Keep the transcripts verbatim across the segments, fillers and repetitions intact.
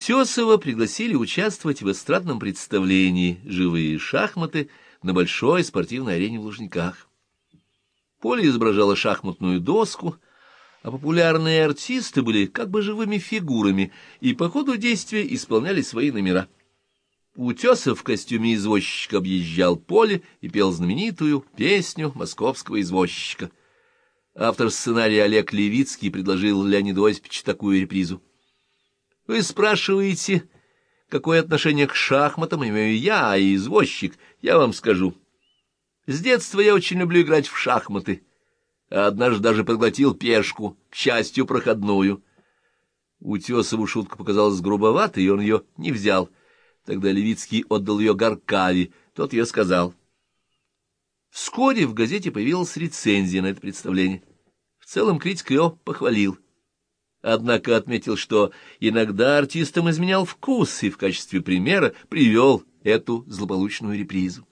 Утесова пригласили участвовать в эстрадном представлении «Живые шахматы» на большой спортивной арене в Лужниках. Поле изображало шахматную доску, а популярные артисты были как бы живыми фигурами и по ходу действия исполняли свои номера. Утесов в костюме извозчика объезжал поле и пел знаменитую песню московского извозчика. Автор сценария Олег Левицкий предложил Леониду Осиповичу такую репризу. «Вы спрашиваете, какое отношение к шахматам имею я, а извозчик, я вам скажу. С детства я очень люблю играть в шахматы, а однажды даже проглотил пешку, к счастью, проходную». Утесову шутка показалась грубоватой, и он ее не взял. Тогда Левицкий отдал ее Гаркаве, тот ее сказал. Вскоре в газете появилась рецензия на это представление. В целом критик ее похвалил. Однако отметил, что иногда артистам изменял вкус, и в качестве примера привел эту злополучную репризу.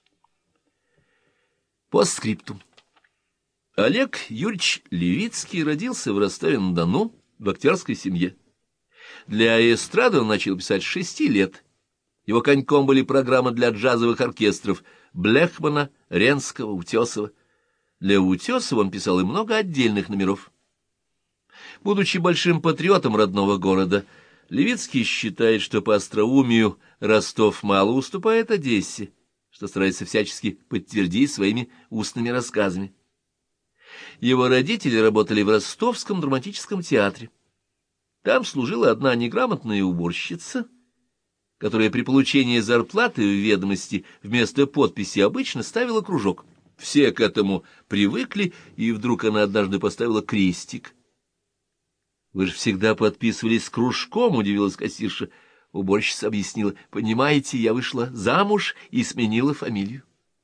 Постскриптум. Олег Юрьевич Левицкий родился в Ростове-на-Дону в актерской семье. Для эстрады он начал писать с шести лет. Его коньком были программы для джазовых оркестров Блехмана, Ренского, Утесова. Для Утесова он писал и много отдельных номеров. Будучи большим патриотом родного города, Левицкий считает, что по остроумию Ростов мало уступает Одессе, что старается всячески подтвердить своими устными рассказами. Его родители работали в Ростовском драматическом театре. Там служила одна неграмотная уборщица, которая при получении зарплаты в ведомости вместо подписи обычно ставила кружок. Все к этому привыкли, и вдруг она однажды поставила крестик. «Вы же всегда подписывались с кружком», — удивилась кассирша. Уборщица объяснила: «Понимаете, я вышла замуж и сменила фамилию».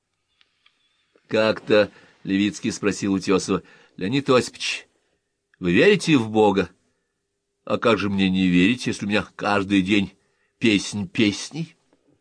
Как-то Левицкий спросил Утесова: «Леонид Осипович, вы верите в Бога?» «А как же мне не верить, если у меня каждый день песнь песней?»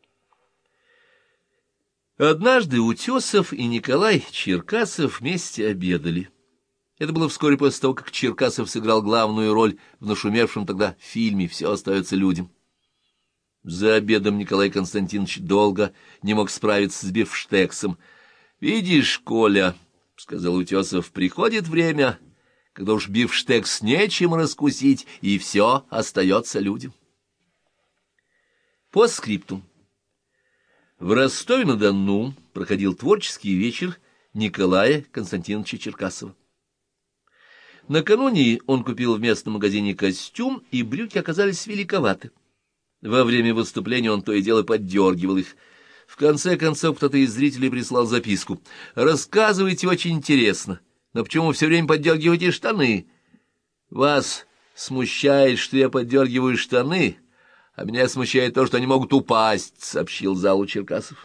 Однажды Утесов и Николай Черкасов вместе обедали. Это было вскоре после того, как Черкасов сыграл главную роль в нашумевшем тогда фильме «Все остается людям». За обедом Николай Константинович долго не мог справиться с бифштексом. «Видишь, Коля, — сказал Утесов, — приходит время, когда уж бифштекс нечем раскусить, и все остается людям». Постскриптум. В Ростове-на-Дону проходил творческий вечер Николая Константиновича Черкасова. Накануне он купил в местном магазине костюм, и брюки оказались великоваты. Во время выступления он то и дело поддергивал их. В конце концов, кто-то из зрителей прислал записку: «Рассказывайте очень интересно, но почему вы все время поддергиваете штаны? Вас смущает, что я поддергиваю штаны, а меня смущает то, что они могут упасть», — сообщил залу Черкасов.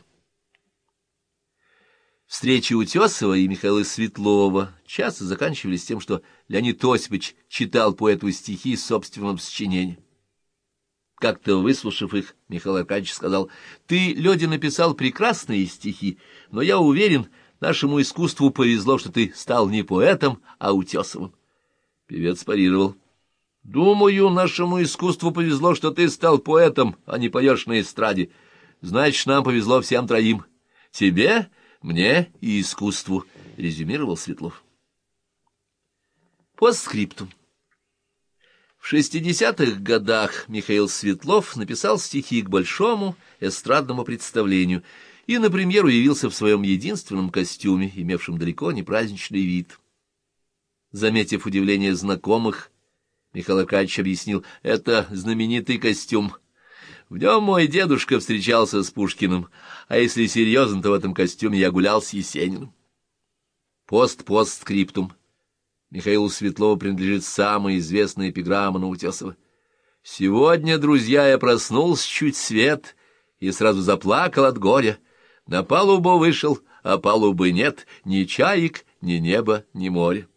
Встречи Утесова и Михаила Светлова часто заканчивались тем, что Леонид Осипович читал поэту стихи собственного сочинения. Как-то, выслушав их, Михаил Аркадьевич сказал: «Ты, Лёдя, написал прекрасные стихи, но я уверен, нашему искусству повезло, что ты стал не поэтом, а Утесовым». Певец парировал: «Думаю, нашему искусству повезло, что ты стал поэтом, а не поешь на эстраде. Значит, нам повезло всем троим. Тебе, мне и искусству», — резюмировал Светлов. Постскриптум. В шестидесятых годах Михаил Светлов написал стихи к большому эстрадному представлению и на премьеру явился в своем единственном костюме, имевшем далеко не праздничный вид. Заметив удивление знакомых, Михаил Аркадьевич объяснил: «Это знаменитый костюм. В нем мой дедушка встречался с Пушкиным, а если серьезно, то в этом костюме я гулял с Есениным». Пост-постскриптум. Михаилу Светлову принадлежит самая известная эпиграмма на Утесова. «Сегодня, друзья, я проснулся чуть свет и сразу заплакал от горя. На палубу вышел, а палубы нет, ни чаек, ни неба, ни моря».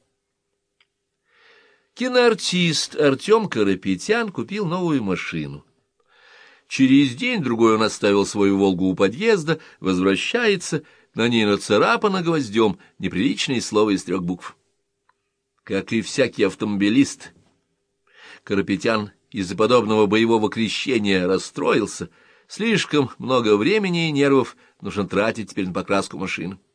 Киноартист Артем Карапетян купил новую машину. Через день-другой он оставил свою «Волгу» у подъезда, возвращается, на ней нацарапано гвоздем неприличное слово из трех букв. Как и всякий автомобилист, Карапетян из-за подобного боевого крещения расстроился. Слишком много времени и нервов нужно тратить теперь на покраску машины.